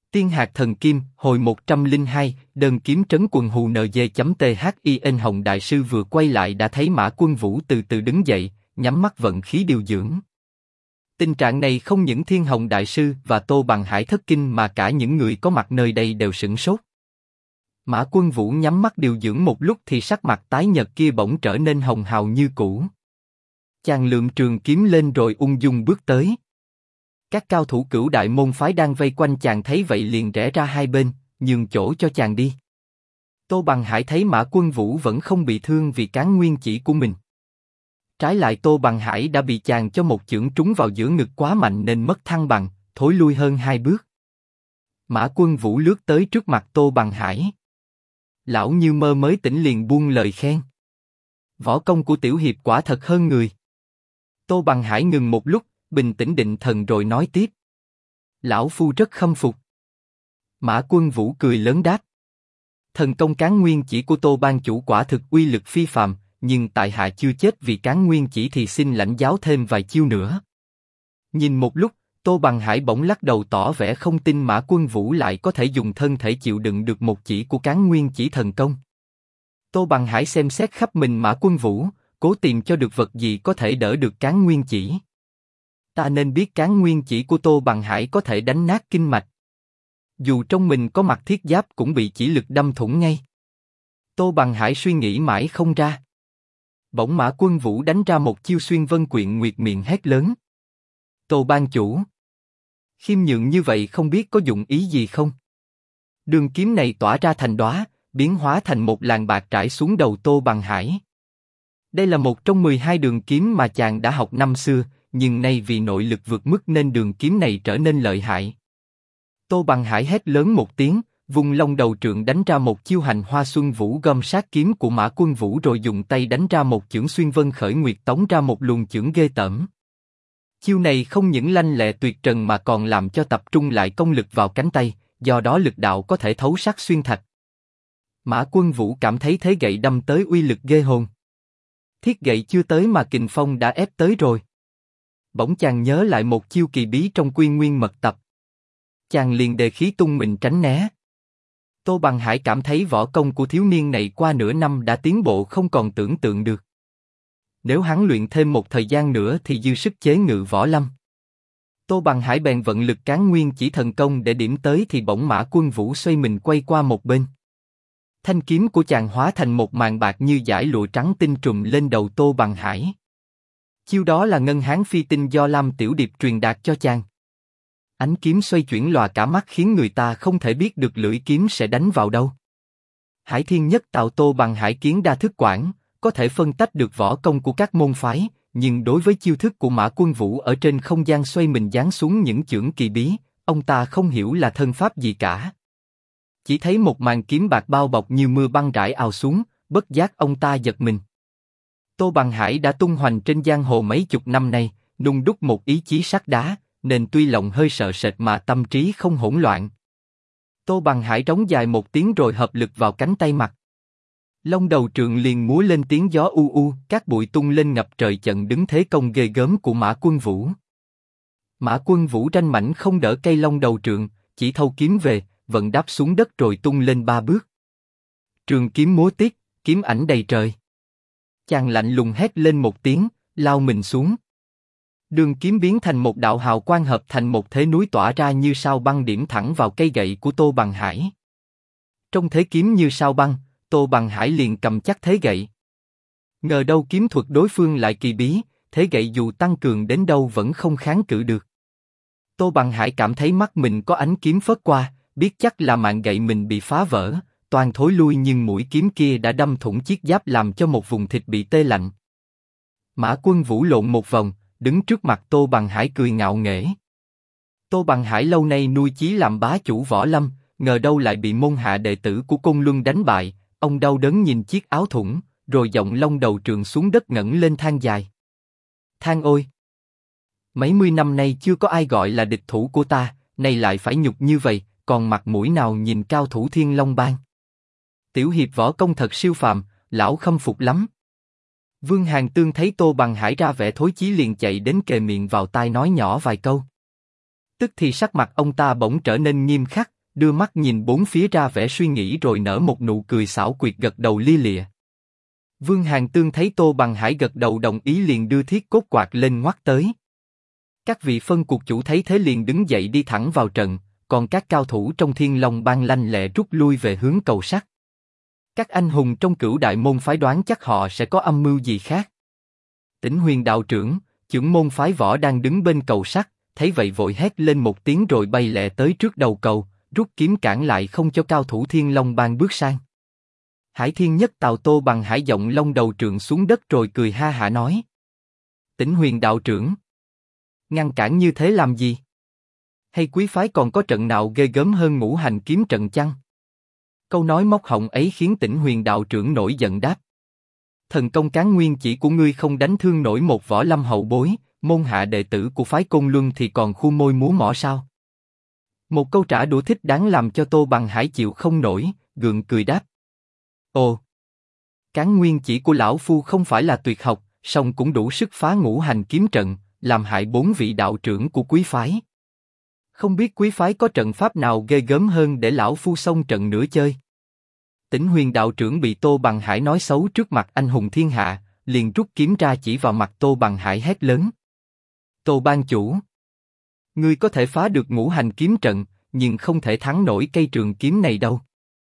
Tiên hạt thần kim, hồi 102, đơn kiếm trấn quần hù NG.THIN Hồng Đại Sư vừa quay lại đã thấy Mã Quân Vũ từ từ đứng dậy, nhắm mắt vận khí điều dưỡng. Tình trạng này không những Thiên Hồng Đại Sư và Tô Bằng Hải thất kinh mà cả những người có mặt nơi đây đều sửng sốt. Mã Quân Vũ nhắm mắt điều dưỡng một lúc thì sắc mặt tái nhợt kia bỗng trở nên hồng hào như cũ. Chàng lượm trường kiếm lên rồi ung dung bước tới. Các cao thủ Cửu Đại môn phái đang vây quanh chàng thấy vậy liền rẽ ra hai bên, nhường chỗ cho chàng đi. Tô Bằng Hải thấy Mã Quân Vũ vẫn không bị thương vì cán nguyên chỉ của mình. Trái lại Tô Bằng Hải đã bị chàng cho một chưởng trúng vào giữa ngực quá mạnh nên mất thăng bằng, thối lui hơn hai bước. Mã Quân Vũ lướt tới trước mặt Tô Bằng Hải. Lão như mơ mới tỉnh liền buông lời khen. Võ công của tiểu hiệp quả thật hơn người. Tô Bằng Hải ngừng một lúc, bình tĩnh định thần rồi nói tiếp. Lão phu rất khâm phục. Mã Quân Vũ cười lớn đáp. Thần công cán nguyên chỉ của Tô ban chủ quả thực uy lực phi phàm, nhưng tại hạ chưa chết vì cán nguyên chỉ thì xin lãnh giáo thêm vài chiêu nữa. Nhìn một lúc, Tô Bằng Hải bỗng lắc đầu tỏ vẻ không tin Mã Quân Vũ lại có thể dùng thân thể chịu đựng được một chỉ của cán nguyên chỉ thần công. Tô Bằng Hải xem xét khắp mình Mã Quân Vũ, cố tìm cho được vật gì có thể đỡ được cán nguyên chỉ. Ta nên biết cán nguyên chỉ của Tô Bằng Hải có thể đánh nát kinh mạch. Dù trong mình có mặc thiết giáp cũng bị chỉ lực đâm thủng ngay. Tô Bằng Hải suy nghĩ mãi không ra. Bỗng Mã Quân Vũ đánh ra một chiêu xuyên vân quyện nguyệt miệng hét lớn. Tô ban chủ. Khiêm nhường như vậy không biết có dụng ý gì không? Đường kiếm này tỏa ra thành đóa, biến hóa thành một làn bạc trải xuống đầu Tô Bằng Hải. Đây là một trong 12 đường kiếm mà chàng đã học năm xưa, nhưng nay vì nội lực vượt mức nên đường kiếm này trở nên lợi hại. Tô Bằng Hải hét lớn một tiếng, vung long đầu trượng đánh ra một chiêu hành hoa xuân vũ gom sát kiếm của Mã Quân Vũ rồi dùng tay đánh ra một chưởng xuyên vân khởi nguyệt tống ra một luồng chưởng ghê tởm. Chiêu này không những lanh lẹ tuyệt trần mà còn làm cho tập trung lại công lực vào cánh tay, do đó lực đạo có thể thấu sắt xuyên thạch. Mã Quân Vũ cảm thấy thế gậy đâm tới uy lực ghê hồn. Thiết gậy chưa tới mà kình phong đã ép tới rồi. Bỗng chàng nhớ lại một chiêu kỳ bí trong Quy Nguyên Mật Tập. Chàng liền đề khí tung mình tránh né. Tô Bằng Hải cảm thấy võ công của thiếu niên này qua nửa năm đã tiến bộ không còn tưởng tượng được. Nếu hắn luyện thêm một thời gian nữa thì dư sức chế ngự võ lâm. Tô Bằng Hải bèn vận lực cán nguyên chỉ thần công để điểm tới thì bỗng Mã Quân Vũ xoay mình quay qua một bên. Thanh kiếm của chàng hóa thành một màn bạc như dải lụa trắng tinh trùm lên đầu Tô Bằng Hải. Chiêu đó là ngân hán phi tinh do Lam Tiểu Điệp truyền đạt cho chàng. Ánh kiếm xoay chuyển lòa cả mắt khiến người ta không thể biết được lưỡi kiếm sẽ đánh vào đâu. Hải Thiên Nhất tạo Tô Bằng Hải kiến đa thức quản, có thể phân tách được võ công của các môn phái, nhưng đối với chiêu thức của Mã Quân Vũ ở trên không gian xoay mình giáng xuống những chưởng kỳ bí, ông ta không hiểu là thân pháp gì cả. Chỉ thấy một màn kiếm bạc bao bọc như mưa băng rải ào xuống, bất giác ông ta giật mình. Tô Bằng Hải đã tung hoành trên giang hồ mấy chục năm nay, nung đúc một ý chí sắt đá, nên tuy lòng hơi sợ sệt mà tâm trí không hỗn loạn. Tô Bằng Hải trống dài một tiếng rồi hợp lực vào cánh tay mặt. Long đầu trượng liền múa lên tiếng gió u u, các bụi tung lên ngập trời chặn đứng thế công ghê gớm của Mã Quân Vũ. Mã Quân Vũ tranh mảnh không đỡ cây long đầu trượng, chỉ thâu kiếm về, vận đáp xuống đất rồi tung lên 3 bước. Trường kiếm múa tiết, kiếm ảnh đầy trời. Chàng lạnh lùng hét lên một tiếng, lao mình xuống. Đường kiếm biến thành một đạo hào quang hợp thành một thế núi tỏa ra như sao băng điểm thẳng vào cây gậy của Tô Bằng Hải. Trong thế kiếm như sao băng, Tô Bằng Hải liền cầm chắc thế gậy. Ngờ đâu kiếm thuật đối phương lại kỳ bí, thế gậy dù tăng cường đến đâu vẫn không kháng cự được. Tô Bằng Hải cảm thấy mắt mình có ánh kiếm phớt qua, biết chắc là mạng gậy mình bị phá vỡ, toàn thối lui nhưng mũi kiếm kia đã đâm thủng chiếc giáp làm cho một vùng thịt bị tê lạnh. Mã Quân Vũ lộn một vòng, đứng trước mặt Tô Bằng Hải cười ngạo nghễ. Tô Bằng Hải lâu nay nuôi chí làm bá chủ võ lâm, ngờ đâu lại bị môn hạ đệ tử của Côn Luân đánh bại, ông đau đớn nhìn chiếc áo thủng, rồi giọng long đầu trượng xuống đất ngẩng lên than dài. Than ôi! Mấy mươi năm nay chưa có ai gọi là địch thủ của ta, nay lại phải nhục như vậy, còn mặt mũi nào nhìn cao thủ Thiên Long Bang. Tiểu hiệp võ công thật siêu phàm, lão khâm phục lắm. Vương Hàn Tương thấy Tô Bằng Hải ra vẻ thối chí liền chạy đến kề miệng vào tai nói nhỏ vài câu. Tức thì sắc mặt ông ta bỗng trở nên nghiêm khắc, đưa mắt nhìn bốn phía ra vẻ suy nghĩ rồi nở một nụ cười xảo quyệt gật đầu lia lịa. Vương Hàn Tương thấy Tô Bằng Hải gật đầu đồng ý liền đưa thiết cốt quạt lên ngoắt tới. Các vị phân cuộc chủ thấy thế liền đứng dậy đi thẳng vào trận, còn các cao thủ trong Thiên Long Bang lanh lẹ rút lui về hướng cầu sắt. Các anh hùng trong Cửu Đại môn phái đoán chắc họ sẽ có âm mưu gì khác. Tĩnh Huyền đạo trưởng, trưởng môn phái võ đang đứng bên cầu sắt, thấy vậy vội hét lên một tiếng rồi bay lẹ tới trước đầu cầu, rút kiếm cản lại không cho cao thủ Thiên Long Bang bước sang. Hải Thiên Nhất Tào Tô Bằng Hải giọng long đầu trượng xuống đất rồi cười ha hả nói: Tĩnh Huyền đạo trưởng, ngăn cản như thế làm gì? Hay quý phái còn có trận nào ghê gớm hơn Ngũ Hành kiếm trận chăng? Câu nói móc họng ấy khiến Tĩnh Huyền đạo trưởng nổi giận đáp: Thần công cán nguyên chỉ của ngươi không đánh thương nổi một võ lâm hậu bối, môn hạ đệ tử của phái Côn Luân thì còn khu môi múa mỏ sao? Một câu trả đũa thích đáng làm cho Tô Bằng Hải chịu không nổi, gượng cười đáp: Ồ, cán nguyên chỉ của lão phu không phải là tuyệt học, song cũng đủ sức phá Ngũ Hành kiếm trận, làm hại 4 vị đạo trưởng của quý phái. Không biết quý phái có trận pháp nào ghê gớm hơn để lão phu xông trận nữa chơi? Tĩnh Huyền đạo trưởng bị Tô Bằng Hải nói xấu trước mặt anh hùng thiên hạ, liền rút kiếm ra chỉ vào mặt Tô Bằng Hải hét lớn: Tô ban chủ, ngươi có thể phá được Ngũ Hành kiếm trận, nhưng không thể thắng nổi cây trường kiếm này đâu.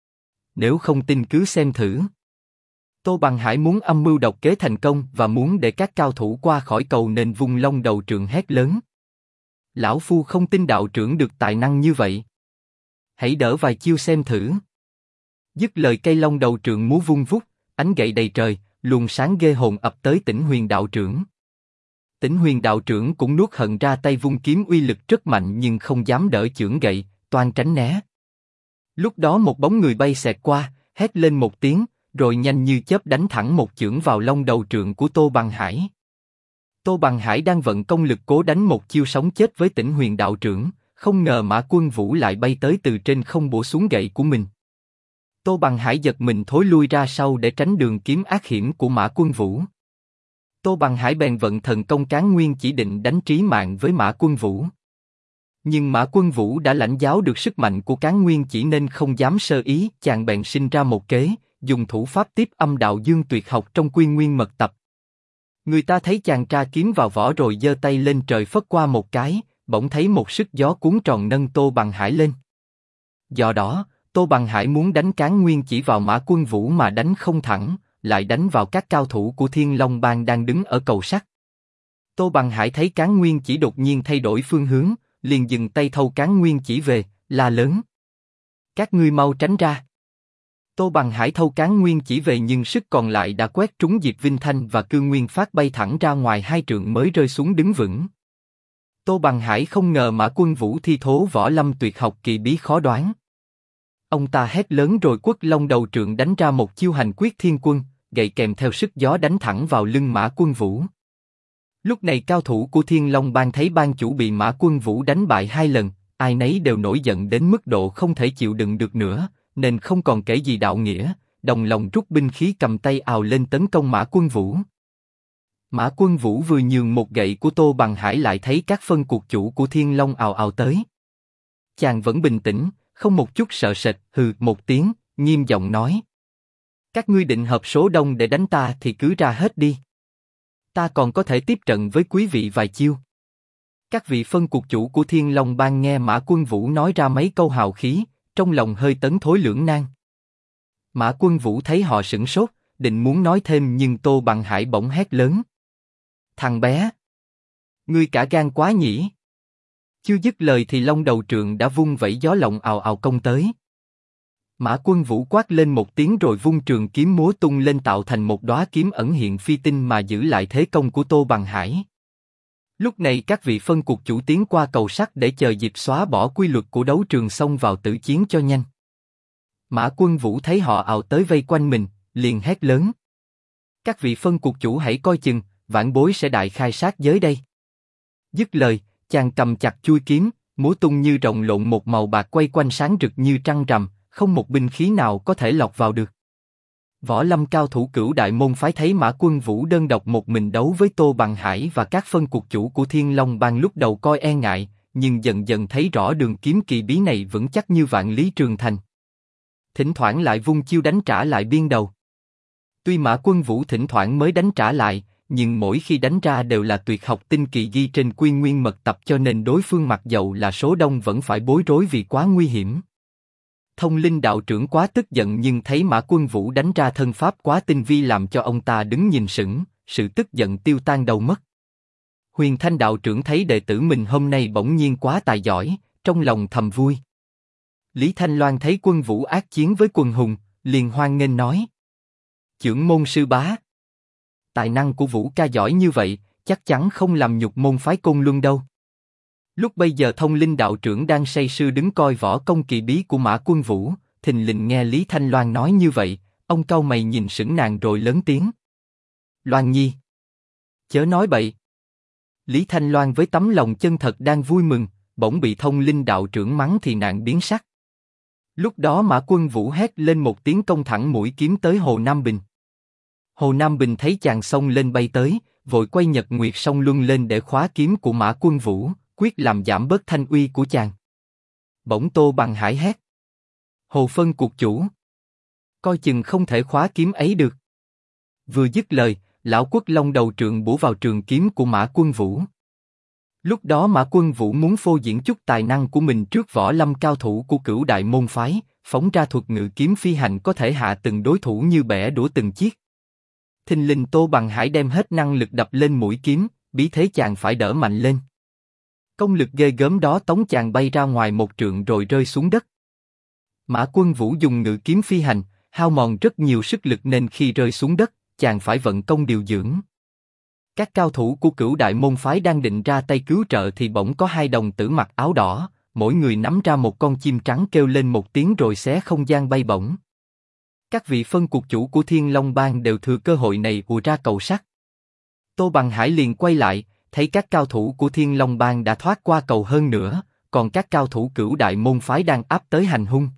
Nếu không tin cứ xem thử. Tô Bằng Hải muốn âm mưu độc kế thành công và muốn để các cao thủ qua khỏi cầu nên vung long đầu trượng hét lớn: Lão phu không tin đạo trưởng được tài năng như vậy. Hãy đỡ vài chiêu xem thử. Dứt lời cây long đầu trượng múa vung vút, ánh gậy đầy trời, luồng sáng ghê hồn ập tới Tĩnh Huyền đạo trưởng. Tĩnh Huyền đạo trưởng cũng nuốt hận ra tay vung kiếm uy lực rất mạnh nhưng không dám đỡ chưởng gậy, toan tránh né. Lúc đó một bóng người bay xẹt qua, hét lên một tiếng, rồi nhanh như chớp đánh thẳng một chưởng vào long đầu trượng của Tô Bằng Hải. Tô Bằng Hải đang vận công lực cố đánh một chiêu sống chết với Tĩnh Huyền đạo trưởng, không ngờ Mã Quân Vũ lại bay tới từ trên không bổ xuống gậy của mình. Tô Bằng Hải giật mình thối lui ra sau để tránh đường kiếm ác hiểm của Mã Quân Vũ. Tô Bằng Hải bèn vận thần công cán nguyên chỉ định đánh trí mạng với Mã Quân Vũ. Nhưng Mã Quân Vũ đã lãnh giáo được sức mạnh của cán nguyên chỉ nên không dám sơ ý, chàng bèn sinh ra một kế, dùng thủ pháp tiếp âm đạo dương tuyệt học trong Quy Nguyên mật tập. Người ta thấy chàng tra kiếm vào vỏ rồi giơ tay lên trời phất qua một cái, bỗng thấy một sức gió cuốn tròn nâng Tô Bằng Hải lên. Do đó, Tô Bằng Hải muốn đánh cán nguyên chỉ vào Mã Quân Vũ mà đánh không thẳng, lại đánh vào các cao thủ của Thiên Long Bang đang đứng ở cầu sắt. Tô Bằng Hải thấy cán nguyên chỉ đột nhiên thay đổi phương hướng, liền dừng tay thâu cán nguyên chỉ về, la lớn: Các ngươi mau tránh ra! Tô Bằng Hải thâu cán nguyên chỉ về nhưng sức còn lại đã quét trúng Diệp Vinh Thanh và Cư Nguyên Phát bay thẳng ra ngoài 2 trượng mới rơi xuống đứng vững. Tô Bằng Hải không ngờ Mã Quân Vũ thi thố võ lâm tuyệt học kỳ bí khó đoán. Ông ta hét lớn rồi quất long đầu trượng đánh ra một chiêu hành quyết thiên quân, gậy kèm theo sức gió đánh thẳng vào lưng Mã Quân Vũ. Lúc này cao thủ của Thiên Long Bang thấy ban chủ bị Mã Quân Vũ đánh bại 2 lần, ai nấy đều nổi giận đến mức độ không thể chịu đựng được nữa, nên không còn kể gì đạo nghĩa, đồng lòng rút binh khí cầm tay ào lên tấn công Mã Quân Vũ. Mã Quân Vũ vừa nhường một gậy của Tô Bằng Hải lại thấy các phân cuộc chủ của Thiên Long ào ào tới. Chàng vẫn bình tĩnh, không một chút sợ sệt, hừ một tiếng, nghiêm giọng nói: Các ngươi định hợp số đông để đánh ta thì cứ ra hết đi. Ta còn có thể tiếp trận với quý vị vài chiêu. Các vị phân cuộc chủ của Thiên Long Bang nghe Mã Quân Vũ nói ra mấy câu hào khí, trong lòng hơi tấn thối lưỡng nan. Mã Quân Vũ thấy họ sửng sốt, định muốn nói thêm nhưng Tô Bằng Hải bỗng hét lớn: Thằng bé! Ngươi cả gan quá nhỉ! Chưa dứt lời thì long đầu trượng đã vung vẩy gió lộng ào ào công tới. Mã Quân Vũ quát lên một tiếng rồi vung trường kiếm múa tung lên tạo thành một đóa kiếm ẩn hiện phi tinh mà giữ lại thế công của Tô Bằng Hải. Lúc này các vị phân cuộc chủ tiến qua cầu sắt để chờ dịp xóa bỏ quy luật của đấu trường xông vào tử chiến cho nhanh. Mã Quân Vũ thấy họ ào tới vây quanh mình, liền hét lớn: Các vị phân cuộc chủ hãy coi chừng, vãn bối sẽ đại khai sát giới đây. Dứt lời, chàng cầm chặt chuôi kiếm, múa tung như rồng lộn một màu bạc quay quanh sáng rực như trăng rằm, không một binh khí nào có thể lọt vào được. Võ lâm cao thủ Cửu Đại môn phái thấy Mã Quân Vũ đơn độc một mình đấu với Tô Bằng Hải và các phân cuộc chủ của Thiên Long Bang lúc đầu coi e ngại, nhưng dần dần thấy rõ đường kiếm kỳ bí này vững chắc như vạn lý trường thành. Thỉnh thoảng lại vung chiêu đánh trả lại biên đầu. Tuy Mã Quân Vũ thỉnh thoảng mới đánh trả lại, nhưng mỗi khi đánh ra đều là tuyệt học tinh kỳ ghi trên Quy Nguyên mật tập, cho nên đối phương mặc dầu là số đông vẫn phải bối rối vì quá nguy hiểm. Thông Linh đạo trưởng quá tức giận, nhưng thấy Mã Quân Vũ đánh ra thân pháp quá tinh vi làm cho ông ta đứng nhìn sững, sự tức giận tiêu tan đâu mất. Huyền Thanh đạo trưởng thấy đệ tử mình hôm nay bỗng nhiên quá tài giỏi, trong lòng thầm vui. Lý Thanh Loan thấy Quân Vũ ác chiến với Quần Hùng, liền hoan nghênh nói: Chưởng môn sư bá, tài năng của Vũ ca giỏi như vậy, chắc chắn không làm nhục môn phái Côn Luân đâu. Lúc bây giờ Thông Linh đạo trưởng đang say sưa đứng coi võ công kỳ bí của Mã Quân Vũ, thình lình nghe Lý Thanh Loan nói như vậy, ông cau mày nhìn sững nàng rồi lớn tiếng: Loan Nhi, chớ nói bậy. Lý Thanh Loan với tấm lòng chân thật đang vui mừng, bỗng bị Thông Linh đạo trưởng mắng thì nàng biến sắc. Lúc đó Mã Quân Vũ hét lên một tiếng, công thẳng mũi kiếm tới Hồ Nam Bình. Hồ Nam Bình thấy chàng xông lên bay tới, vội quay Nhật Nguyệt Song Luân lên để khóa kiếm của Mã Quân Vũ, quyết làm giảm bớt thanh uy của chàng. Bỗng Tô Bằng Hải hét: Hồ Phân cuộc chủ, coi chừng không thể khóa kiếm ấy được. Vừa dứt lời, lão Quất Long đầu trượng bổ vào trường kiếm của Mã Quân Vũ. Lúc đó Mã Quân Vũ muốn phô diễn chút tài năng của mình trước võ lâm cao thủ của Cửu Đại môn phái, phóng ra thuật ngự kiếm phi hành có thể hạ từng đối thủ như bẻ đũa từng chiếc. Thình lình Tô Bằng Hải đem hết năng lực đập lên mũi kiếm, bí thế chàng phải đỡ mạnh lên. Công lực ghê gớm đó tống chàng bay ra ngoài một trượng rồi rơi xuống đất. Mã Quân Vũ dùng ngự kiếm phi hành, hao mòn rất nhiều sức lực nên khi rơi xuống đất, chàng phải vận công điều dưỡng. Các cao thủ của Cửu Đại môn phái đang định ra tay cứu trợ thì bỗng có hai đồng tử mặc áo đỏ, mỗi người nắm ra một con chim trắng kêu lên một tiếng rồi xé không gian bay bổng. Các vị phân cuộc chủ của Thiên Long Bang đều thừa cơ hội này ùa ra cầu sắt. Tô Bằng Hải liền quay lại, thấy các cao thủ của Thiên Long Bang đã thoát qua cầu hơn nữa, còn các cao thủ Cửu Đại môn phái đang áp tới hành hung.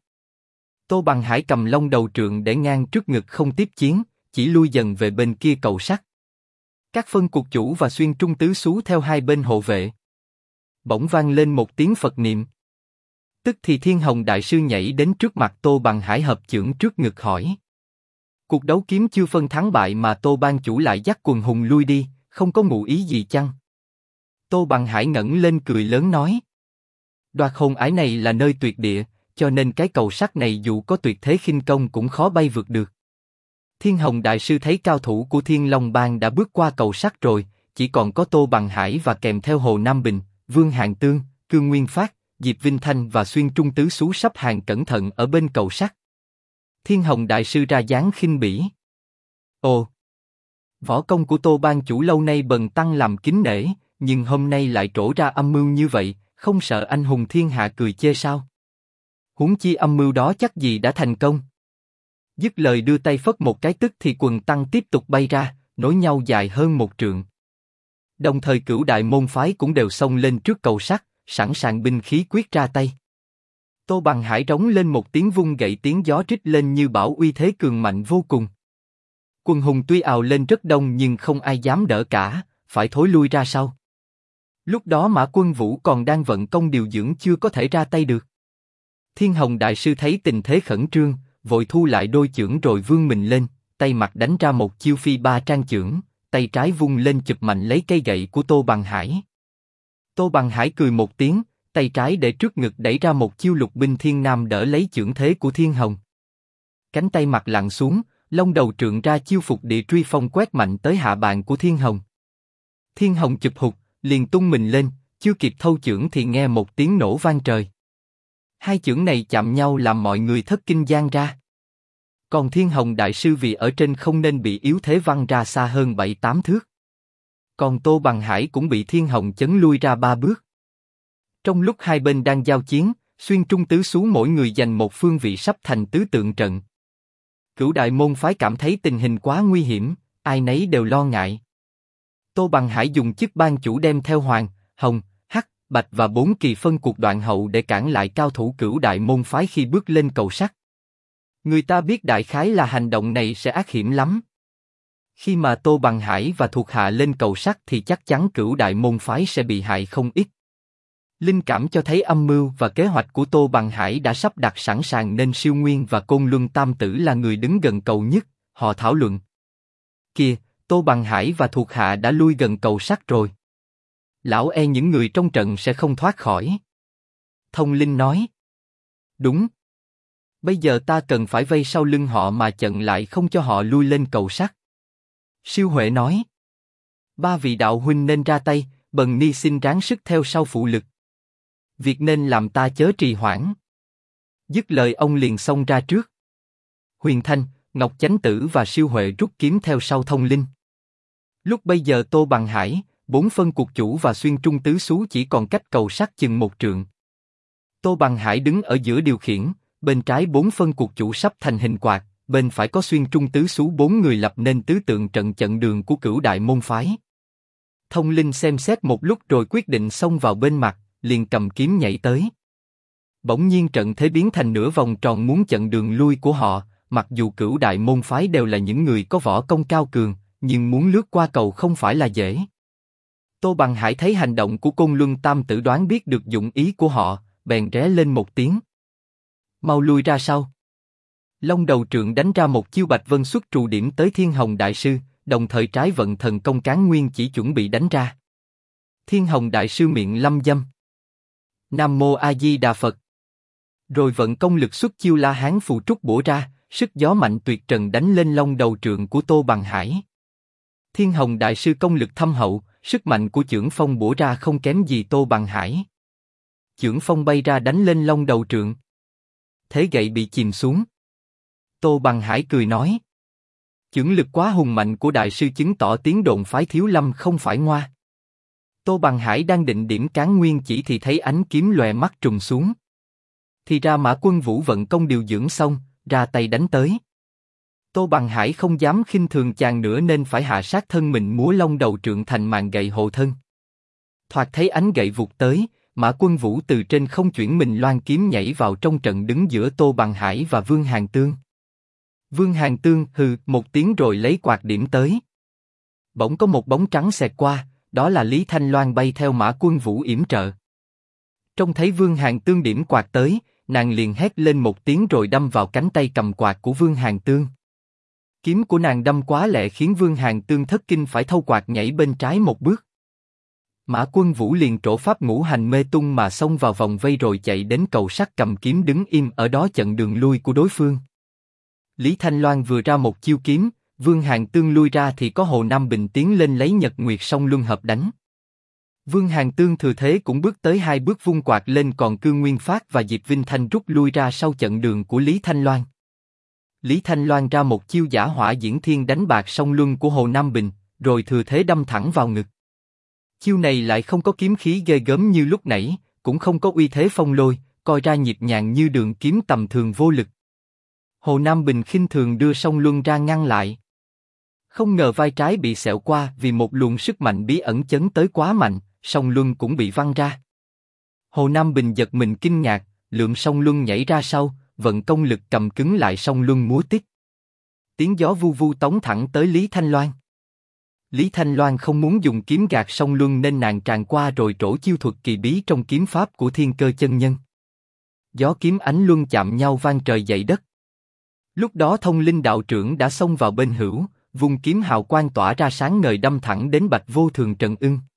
Tô Bằng Hải cầm long đầu trượng để ngang trước ngực không tiếp chiến, chỉ lui dần về bên kia cầu sắt. Các phân cuộc chủ và xuyên trung tứ xú theo hai bên hộ vệ. Bỗng vang lên một tiếng Phật niệm. Tức thì Thiên Hồng đại sư nhảy đến trước mặt Tô Bằng Hải hợp chưởng trước ngực hỏi: Cuộc đấu kiếm chưa phân thắng bại mà Tô ban chủ lại dắt Quần Hùng lui đi, không có ngụ ý gì chăng? Tô Bằng Hải ngẩng lên cười lớn nói: Đoạt hồn ải này là nơi tuyệt địa, cho nên cái cầu sắt này dù có tuyệt thế khinh công cũng khó bay vượt được. Thiên Hồng đại sư thấy cao thủ của Thiên Long Bang đã bước qua cầu sắt rồi, chỉ còn có Tô Bằng Hải và kèm theo Hồ Nam Bình, Vương Hàn Tương, Cương Nguyên Phát, Diệp Vinh Thanh và xuyên trung tứ xú sắp hàng cẩn thận ở bên cầu sắt. Thiên Hồng đại sư ra dáng khinh bỉ: Ồ, võ công của Tô ban chủ lâu nay bần tăng làm kính nể, nhưng hôm nay lại trổ ra âm mưu như vậy, không sợ anh hùng thiên hạ cười chê sao? Huống chi âm mưu đó chắc gì đã thành công. Dứt lời đưa tay phất một cái, tức thì quần tăng tiếp tục bay ra, nối nhau dài hơn một trượng. Đồng thời Cửu Đại môn phái cũng đều xông lên trước cầu sắt, sẵn sàng binh khí quyết ra tay. Tô Bằng Hải rống lên một tiếng, vung gậy, tiếng gió rít lên như bão, uy thế cường mạnh vô cùng. Quần hùng tuy ào lên rất đông nhưng không ai dám đỡ cả, phải thối lui ra sau. Lúc đó Mã Quân Vũ còn đang vận công điều dưỡng, chưa có thể ra tay được. Thiên Hồng đại sư thấy tình thế khẩn trương, vội thu lại đôi chưởng rồi vươn mình lên, tay mặt đánh ra một chiêu phi ba trang chưởng, tay trái vung lên chụp mạnh lấy cây gậy của Tô Bằng Hải. Tô Bằng Hải cười một tiếng, tay trái để trước ngực đẩy ra một chiêu lục binh thiên nam đỡ lấy chưởng thế của Thiên Hồng. Cánh tay mặt lặn xuống, long đầu trượng ra chiêu phục địa truy phong quét mạnh tới hạ bàn của Thiên Hồng. Thiên Hồng chụp hụt, liền tung mình lên, chưa kịp thâu chưởng thì nghe một tiếng nổ vang trời. Hai chưởng này chạm nhau làm mọi người thất kinh giang ra. Còn Thiên Hồng đại sư vì ở trên không nên bị yếu thế văng ra xa hơn 7-8 thước. Còn Tô Bằng Hải cũng bị Thiên Hồng chấn lui ra 3 bước. Trong lúc hai bên đang giao chiến, xuyên trung tứ xú mỗi người giành một phương vị sắp thành tứ tượng trận. Cửu Đại môn phái cảm thấy tình hình quá nguy hiểm, ai nấy đều lo ngại. Tô Bằng Hải dùng chức ban chủ đem theo Hoàng, Hồng, Hắc, Bạch và 4 kỳ phân cuộc đoạn hậu để cản lại cao thủ Cửu Đại môn phái khi bước lên cầu sắt. Người ta biết đại khái là hành động này sẽ ác hiểm lắm. Khi mà Tô Bằng Hải và thuộc hạ lên cầu sắt thì chắc chắn Cửu Đại môn phái sẽ bị hại không ít. Linh cảm cho thấy âm mưu và kế hoạch của Tô Bằng Hải đã sắp đặt sẵn sàng nên Siêu Nguyên và Côn Luân Tam Tử là người đứng gần cầu nhất, họ thảo luận. Kìa, Tô Bằng Hải và thuộc hạ đã lui gần cầu sắt rồi. Lão e những người trong trận sẽ không thoát khỏi. Thông Linh nói. Đúng. Bây giờ ta cần phải vây sau lưng họ mà chặn lại không cho họ lui lên cầu sắt. Siêu Huệ nói. Ba vị đạo huynh nên ra tay, Bần Ni xin ráng sức theo sau phụ lực. Việc nên làm ta chớ trì hoãn. Dứt lời ông liền xông ra trước. Huyền Thanh, Ngọc Chánh Tử và Siêu Huệ rút kiếm theo sau Thông Linh. Lúc bây giờ Tô Bằng Hải, bốn phân cuộc chủ và Xuyên Trung Tứ Xú chỉ còn cách cầu sắt chừng 1 trượng. Tô Bằng Hải đứng ở giữa điều khiển, bên trái bốn phân cuộc chủ sắp thành hình quạt, bên phải có Xuyên Trung Tứ Xú 4 người lập nên tứ tượng trận chặn đường của Cửu Đại môn phái. Thông Linh xem xét một lúc rồi quyết định xông vào bên mặt, liền cầm kiếm nhảy tới. Bỗng nhiên trận thế biến thành nửa vòng tròn muốn chặn đường lui của họ, mặc dù Cửu Đại môn phái đều là những người có võ công cao cường, nhưng muốn lướt qua cầu không phải là dễ. Tô Bằng Hải thấy hành động của Côn Luân Tam Tử đoán biết được dụng ý của họ, bèn ré lên một tiếng. Mau lui ra sau. Long Đầu Trượng đánh ra một chiêu Bạch Vân xuất trù điểm tới Thiên Hồng Đại Sư, đồng thời trái vận thần công Cán Nguyên chỉ chuẩn bị đánh ra. Thiên Hồng Đại Sư miệng lâm dâm. Nam Mô A Di Đà Phật. Rồi vận công lực xuất chiêu La Hán phù trúc bổ ra, sức gió mạnh tuyệt trần đánh lên Long Đầu Trượng của Tô Bằng Hải. Thiên Hồng Đại Sư công lực thâm hậu, sức mạnh của chưởng phong bổ ra không kém gì Tô Bằng Hải. Chưởng phong bay ra đánh lên Long Đầu Trượng. Thế gậy bị chìm xuống. Tô Bằng Hải cười nói. Chưởng lực quá hùng mạnh của Đại Sư chứng tỏ tiếng đồn phái Thiếu Lâm không phải ngoa. Tô Bằng Hải đang định điểm Cán Nguyên chỉ thì thấy ánh kiếm lòe mắt trùng xuống. Thì ra Mã Quân Vũ vận công điều dưỡng xong, ra tay đánh tới. Tô Bằng Hải không dám khinh thường chàng nữa nên phải hạ sát thân mình múa Long Đầu Trượng thành màn gậy hộ thân. Thoạt thấy ánh gậy vụt tới, Mã Quân Vũ từ trên không chuyển mình loan kiếm nhảy vào trong trận đứng giữa Tô Bằng Hải và Vương Hàn Tương. Vương Hàn Tương hừ một tiếng rồi lấy quạt điểm tới. Bỗng có một bóng trắng xẹt qua, đó là Lý Thanh Loan bay theo Mã Quân Vũ yểm trợ. Trông thấy Vương Hàn Tương điểm quạt tới, nàng liền hét lên một tiếng rồi đâm vào cánh tay cầm quạt của Vương Hàn Tương. Kiếm của nàng đâm quá lẹ khiến Vương Hàn Tương thất kinh phải thâu quạt nhảy bên trái một bước. Mã Quân Vũ liền trổ pháp ngũ hành mê tung mà xông vào vòng vây rồi chạy đến cầu sắt cầm kiếm đứng im ở đó chặn đường lui của đối phương. Lý Thanh Loan vừa ra một chiêu kiếm, Vương Hàn Tương lui ra thì có Hồ Nam Bình tiến lên lấy Nhật Nguyệt Song Luân hợp đánh. Vương Hàn Tương thừa thế cũng bước tới 2 bước vung quạt lên, còn Cư Nguyên Phát và Diệp Vinh Thanh rút lui ra sau chặn đường của Lý Thanh Loan. Lý Thanh Loan ra một chiêu giả hỏa diễn thiên đánh bạc song luân của Hồ Nam Bình, rồi thừa thế đâm thẳng vào ngực. Chiêu này lại không có kiếm khí ghê gớm như lúc nãy, cũng không có uy thế phong lôi, coi ra nhịp nhàng như đường kiếm tầm thường vô lực. Hồ Nam Bình khinh thường đưa song luân ra ngăn lại. Không ngờ vai trái bị xẹo qua vì một luồng sức mạnh bí ẩn chấn tới quá mạnh, song luân cũng bị văng ra. Hồ Nam Bình giật mình kinh ngạc, lượm song luân nhảy ra sau, vận công lực cầm cứng lại song luân múa tít. Tiếng gió vu vu tống thẳng tới Lý Thanh Loan. Lý Thanh Loan không muốn dùng kiếm gạt song luân nên nàng tràn qua rồi trổ chiêu thuật kỳ bí trong kiếm pháp của Thiên Cơ chân nhân. Gió kiếm ánh luân chạm nhau vang trời dậy đất. Lúc đó Thông Linh đạo trưởng đã xông vào bên hữu, vung kiếm hào quang tỏa ra sáng ngời đâm thẳng đến Bạch Vô Thường Trần Ưng.